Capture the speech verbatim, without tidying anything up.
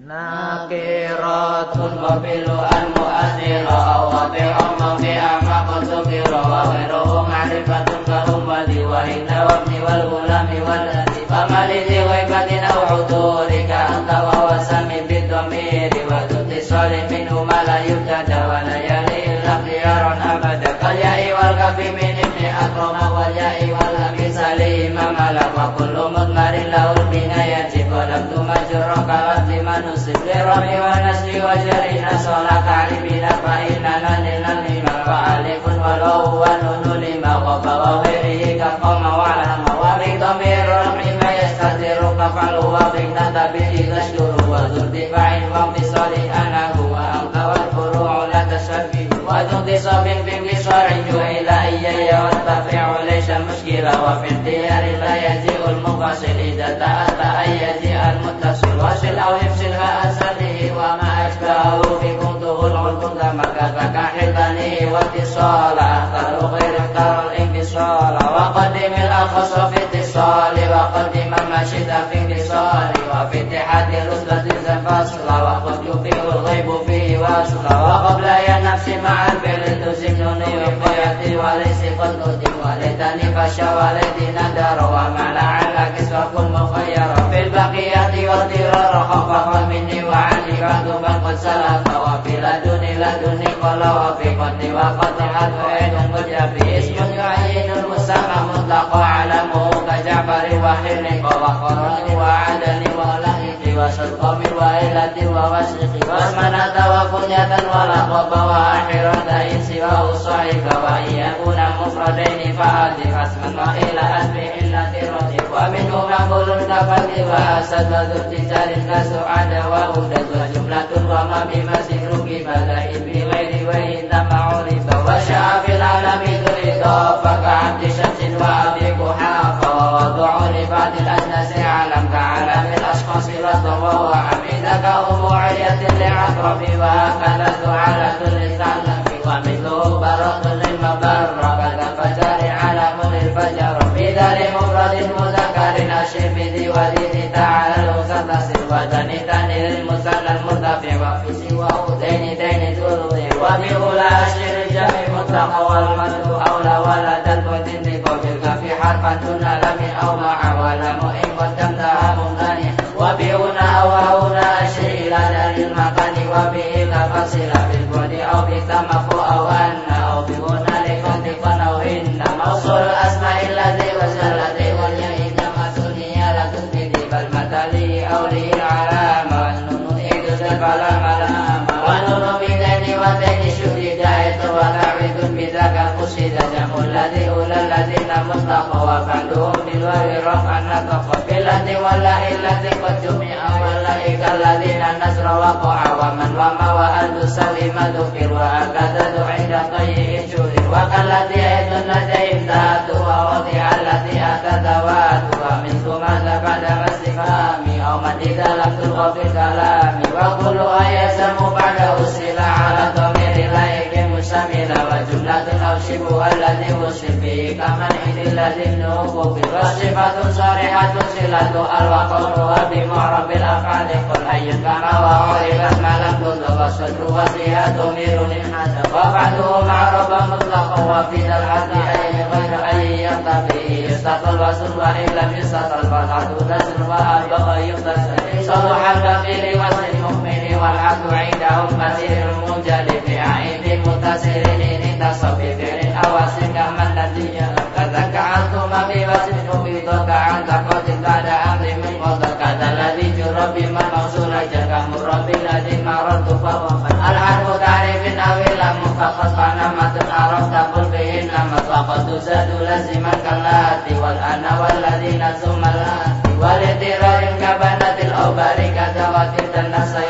nakiratun wabilu'an mu'athira wabi'umma bi'amma kutukira wa wiruhu ma'rifatun kahum wali wa inna wabni wal gulami walati famalidhi waibatin aw'udurika anta wa wasami bidhamiri wa tuti salim minhu ma la yudada wa la yali illa khiyaran abada kal ya'i wal kafi min ibni akrama wal ya'i wal lami salima malak wa kullu mudmarin lahul binayati qalam tumajurra kalat liman nusib lirami wa nasli wa jarina solaka alibina fa'inna nanilna lima fa'alifun walau wa nunu lima qafa wa wirihi kaqama wa alama wa bidhamir rahima yastadiru kafalu wa bigna tabi'i tashkuru wa zurtifa'in wa qisali anahu wa amka wal furu'u la tashafi wa zurtisabin bimkisari ju'ila iyaya wa tafi'u laysa mushkila wa fi'tiyari la yaji'ul mufasil idha ta'ata ayyaji'al muttasil wasil aw yafsilha asalihi wa ma ashbahu fi kuntuhul ulkunta maka kakahitani wa tisala aktaru ghair aktarul intisala wa qadimil akhasa fi tisali wa qadimam masyida fi tisali wa fitihati ruslati zanfasla wa qad yufi'ul ghaibu fihi wasla wa qabla ya nafsi ma'al bilin tuzimnuni wa qayati wa laysi qadnuti wa laytani fasya wa laytina dara wa mala'ala kiswakun mukhayyara fil baqiyati wa dirara khafafan minni wa ali kantuban qad salafa wa filaduni laduni qala wa fi qadni wa qatihat wa aidun mujabi ismun yu'ayinul musamma mutlaqa alamu kajabari wa hirni wa qarani wa adani wa lahiti wa sadqami wa ilati wa wasriqi wa manata wa kunyatan wa laqaba wa akhiran dain siwa usahika wa iyakuna mufradaini fa'adi hasman wa ila asbi illati rati wa minhu maqulun kafati wa asad wa dhurtijarin kasu'ada wa udat wa jumlatun wa ma bimasikru kibala ibi ghairi wa inta ma'uriba wa sya'afil alami durida faka'abdi syamsin wa abdi kuhafa wa wadu'uni ba'dil asnasi alam ka'alamil ashqasi ratawa wa amidaka umu'iyatin li'akrabi wa kalatu ala tulli sa'lafi wa mithlu baratun lil mabarra kata fajari alamun lil fajara bidari mufradin mudakarin asyir bidi wadini ta'ala l'usatasin wa danitani lil musallal murtafi wa fisi wa udaini daini turudi wa bi'ula asyir jami mutlaqa wal madu awla waladan kutin dikobil kafi harfan tunalami aw ma'awalamu in qaddamtaha mungani wa bi'una awahuna asyir ila dalil makani wa bi'ika fasila bil budi aw bitamafu awanna aw bi'una likontiqan aw inna mausul asma'il ladhi wa zalladhi wal ya'idna masuniya latun bidi bal matali awli alama wa nunu idudal balam alama wa nunu bidani wa tani syudida itu wa ka'widun bidaka kusida jamul ladhi ulal ladhina mutlaqa wa ba'duhum bilwawi raf'an nataqa billadhi wala illati qad jumi'a wala ikal ladhina nasra wa qa'a wa man wa ma wa aldu salima dhukir wa akada du'ida qayyin syurir wa kalladhi aidun nadaim ta'atu wa wadi'a alladhi atadawatu wa min sumada ba'da masifami aw madida lam tulqa fil kalami wa kullu ayasamu ba'da usila ala dhamiri laikim musamila wa jumlatun aw shibu alladhi usibi kaman idil ladhi nububi wa sifatun sarihatun silatu al-waqanu wa bimu'rabil af'ali qul hayyun kama wa uribat malam tutu wa sadru wa sihatu mirunin hada wa ba'duhu ma'raba mutlaqa wa fidal hati ayyi ghayra ayyi yantabi yustaqal wa surwa illam yustaqal fatatu nasr wa abqa yustasal saluhal baqili wa sin mu'mini wal haqu indahum kathirul mujali fi a'idi mutasirin ini tasabi fi'lin awasin kaman nantinya kata ka'antu mabi wasin nubito ka'anta qatin ta'ada amri min qadar kata ladhi jurabi man mausulah jaga murabi ladhi maratu fawafan al-harfu ta'rifin awilah mufaqat panamatun araf tabul bihin namat waqat tuzadu laziman kalati wal ana wal ladhina sumalati wal itirarin kabanatil awbari kata watir dan nasay